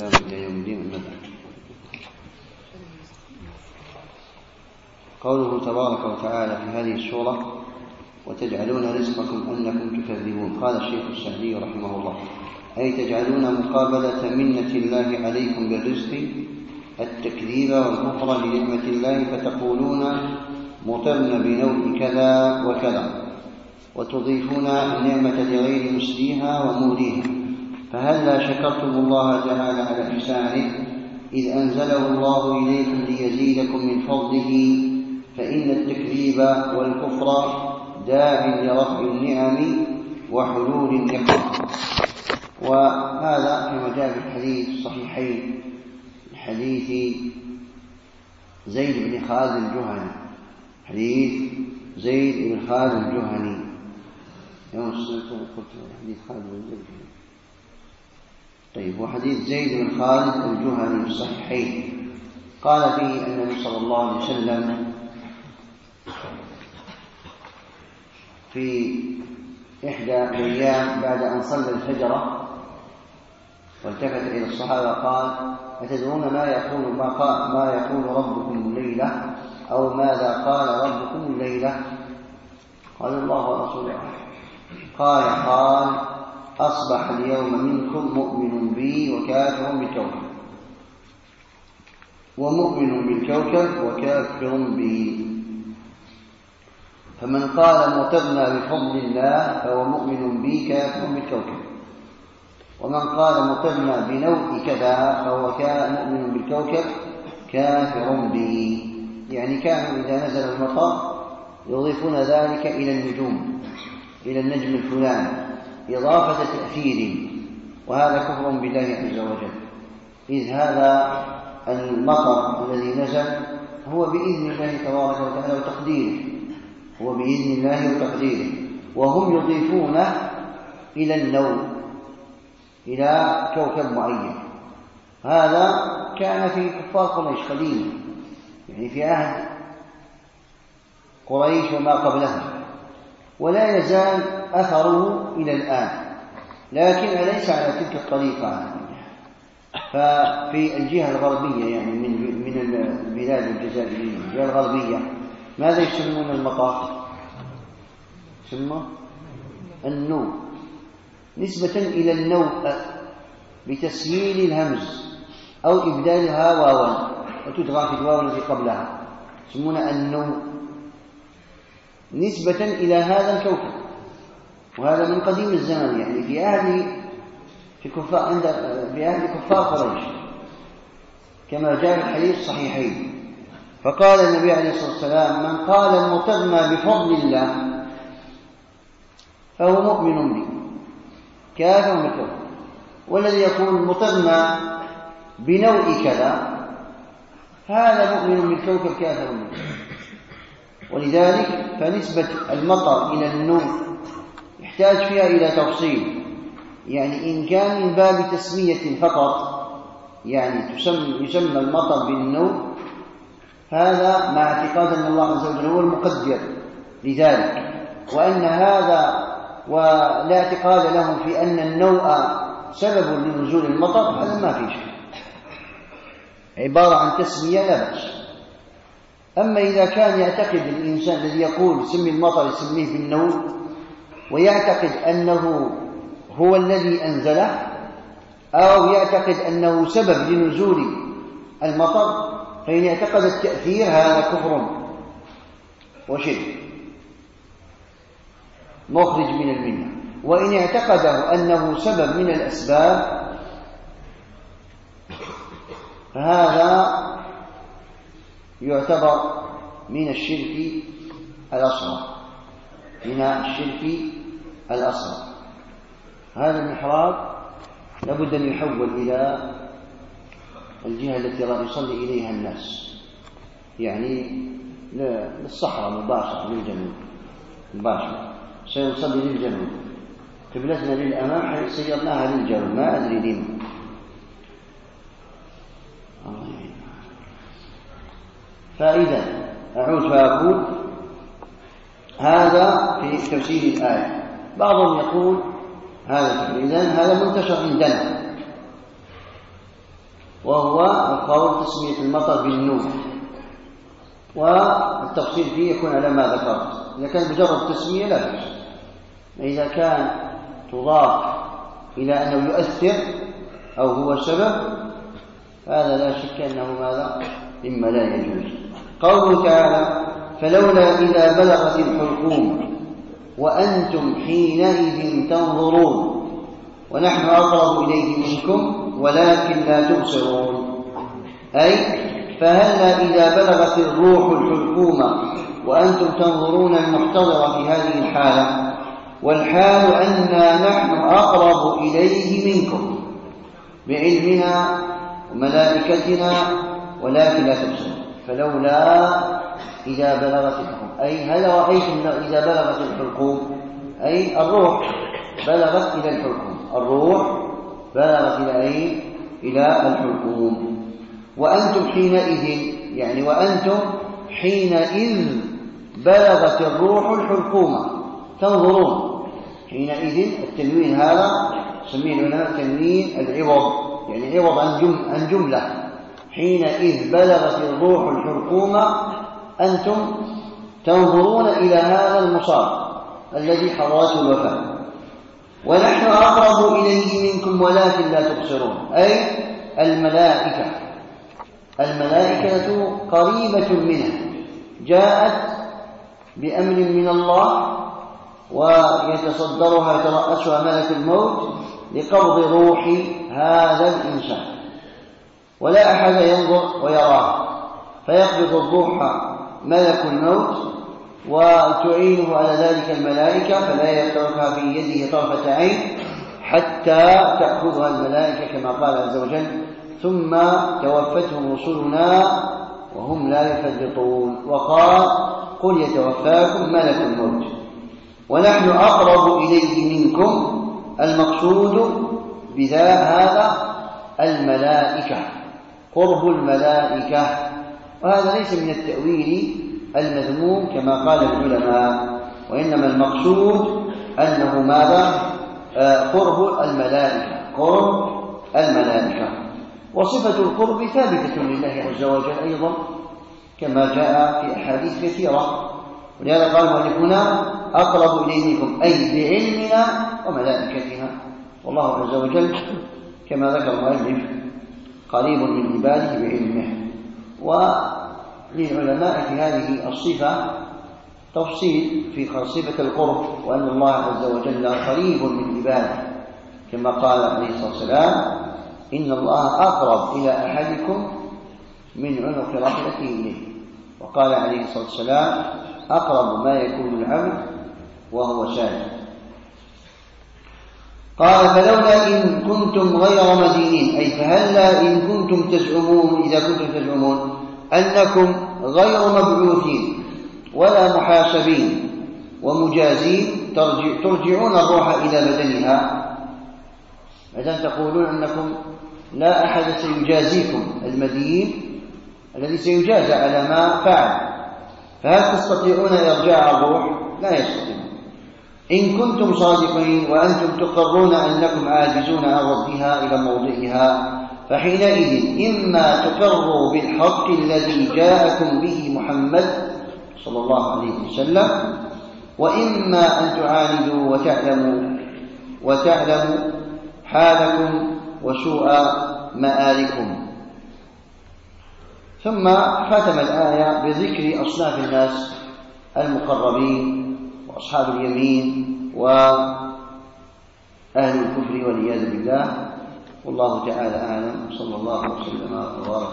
والإحسان إلى يوم الدين. أما بعد، قوله تبارك وتعالى في هذه السورة: وتجعلون رزقكم أنكم تكذبون. قال الشيخ السعدي رحمه الله: أي تجعلون مقابلة منة الله عليكم بالرزق التكذيب والكفر لنعمة الله، فتقولون مطرنا بنوع كذا وكذا، وتضيفون النعمة لغير مسديها وموليها. فهلا شكرتم الله تعالى على إحسانه إذ أنزله الله إليكم ليزيدكم من فضله، فإن التكذيب والكفر داع لرفع النعم وحلول النقم. وهذا كما جاء في الحديث الصحيحين، حديث زيد بن خالد الجهني، حديث زيد بن خالد الجهني يوم السنة قلت حديث خالد بن زيد. طيب، وحديث زيد بن خالد الجهني في الصحيحين قال فيه النبي صلى الله عليه وسلم في إحدى الأيام بعد أن صلى الفجر والتفت إلى الصحابة قال: أتدرون ما يقول ربكم الليلة، أو ماذا قال ربكم الليلة؟ قال: الله ورسوله. قال: أصبح اليوم منكم مؤمن بي وكافر بالكوكب، ومؤمن بالكوكب وكافر بي. فمن قال مطرنا بفضل الله فهو مؤمن بي كافر بالكوكب، ومن قال مطرنا بنوء كذا فهو مؤمن بالكوكب كافر به. يعني كانوا إذا نزل المطر يضيفون ذلك إلى النجوم، إلى النجم الفلاني، إضافة تأثير، وهذا كفر بالله عز وجل، إذ هذا المطر الذي نزل هو بإذن الله تبارك وتعالى وتقديره، هو بإذن الله وتقديره، وهم يضيفونه إلى النوم، إلى كوكب معين. هذا كان في كفار قريش قديما، يعني في عهد قريش وما قبلها، ولا يزال أثره إلى الآن، لكن ليس على تلك الطريقة. ففي الجهة الغربية، يعني من البلاد الجزائرية الجهة الغربية، ماذا يسمون المطار؟ يسمونه النوء، نسبة إلى النوء بتسهيل الهمز أو إبدالها واوا وتدغى في الواو التي قبلها، يسمون النوء نسبة إلى هذا الكوكب. وهذا من قديم الزمان، يعني في عهد كفار قريش، كما جاء في الحديث الصحيحين. فقال النبي عليه الصلاة والسلام: من قال مطرنا بفضل الله فهو مؤمن به كافر بالكوكب، والذي يقول مطرنا بنوء كذا هذا مؤمن بالكوكب كافر به. ولذلك فنسبة المطر إلى النوء يحتاج فيها إلى تفصيل، يعني إن كان من باب تسمية فقط، يعني يسمى المطر بالنوء، هذا مع اعتقاد أن الله عز وجل هو المقدر لذلك، وأن هذا ولا اعتقاد لهم في أن النوء سبب لنزول المطر، هذا ما في شيء، عبارة عن تسمية لا بأس. أما إذا كان يعتقد الإنسان الذي يقول سمي المطر يسميه بالنوء، ويعتقد أنه هو الذي أنزله، أو يعتقد أنه سبب لنزول المطر، فإن اعتقد التأثير هذا كفر وشرك مخرج من الملة. وإن اعتقده أنه سبب من الأسباب فهذا يعتبر من الشرك الأصغر، هذا المحراب لابد أن يحول إلى الجهة التي يصلي إليها الناس، يعني للصحراء مباشرة، للجنوب مباشرة، سيصلي للجنوب، قبلتنا للأمام سيرناها للجنوب، ما أدري لما. فإذا أعود فأقول هذا في تفسير الآية. بعضهم يقول هذا، إذن هذا منتشر عندنا، وهو القول تسمية المطر بالنوح، والتفصيل فيه يكون على ما ذكرت. إذا كان مجرد تسمية لا بأس، إذا كان تضاف إلى أنه يؤثر أو هو سبب هذا لا شك أنه ماذا مما لا يجوز. قوله تعالى فلولا إذا بلغت الحلقوم وأنتم حينئذ تنظرون ونحن أقرب إليه منكم ولكن لا تبصرون، أي فهلا إذا بلغت الروح الحلقوم وأنتم تنظرون المحتضر في هذه الحالة، والحال أننا نحن أقرب إليه منكم بعلمنا وملائكتنا ولكن لا تبصرون. فلولا إذا بلغت الحلقوم، أي هل رأيتم إذا بلغت الحلقوم، أي الروح بلغت إلى الحلقوم، الروح بلغت إلى الحلقوم. وأنتم حينئذ، يعني وأنتم حينئذ بلغت الروح الحلقوم تنظرون. حينئذ التنوين هذا سميه العلماء تنوين العوض، يعني عوض عن جملة. حينئذ بلغت الروح الحلقوم أنتم تنظرون إلى هذا المصاب الذي حضرته الوفاة، ونحن أقرب إليه منكم ولكن لا تبصرون، أي الملائكة قريبة منه، جاءت بأمر من الله ويتصدرها يترأسها ملك الموت لقبض روح هذا الإنسان، ولا أحد ينظر ويراه، فيقبض الروح ملك الموت وتعينه على ذلك الملائكة، فلا يتركها في يده طرفة عين حتى تأخذها الملائكة كما قال عز وجل ثم توفتهم رسلنا وهم لا يفرطون، وقال قل يتوفاكم ملك الموت. ونحن أقرب إليه منكم، المقصود هذا الملائكة، قرب الملائكة، وهذا ليس من التأويل المذموم كما قال العلماء، وإنما المقصود أنه ماذا قرب الملائكة. وصفة القرب ثابتة لله عز وجل أيضا كما جاء في أحاديث كثيرة، ولهذا قال هنا أقرب إليه منكم، أي بعلمنا وملائكتنا. والله عز وجل كما ذكر المؤلف قريب من عباده بعلمه. وللعلماء في هذه الصفة تفصيل في صفة القرب، وأن الله عز وجل قريب من عباده كما قال عليه الصلاة والسلام إن الله أقرب إلى أحدكم من عنق راحلته إليه، وقال عليه الصلاة والسلام أقرب ما يكون العبد وهو ساجد. قال فلولا إن كنتم غير مدينين، أي فهلا إن كنتم تزعمون، إذا كنتم تزعمون أنكم غير مبعوثين ولا محاسبين ومجازين ترجعون الروح إلى بدنها، إذن تقولون أنكم لا أحد سيجازيكم، المدين الذي سيجازى على ما فعل، فهل تستطيعون إرجاع الروح؟ لا يستطيعون. إن كنتم صادقين وأنتم تقرون أنكم عاجزون عن ردها إلى موضعها، فحينئذ إما تقروا بالحق الذي جاءكم به محمد صلى الله عليه وسلم، وإما أن تعاندوا وتعلموا حالكم وسوء مآلكم. ثم ختم الآية بذكر أصناف الناس المقربين وأصحاب اليمين وأهل الكفر والعياذ بالله. والله تعالى أعلم، صلى الله وسلم وبارك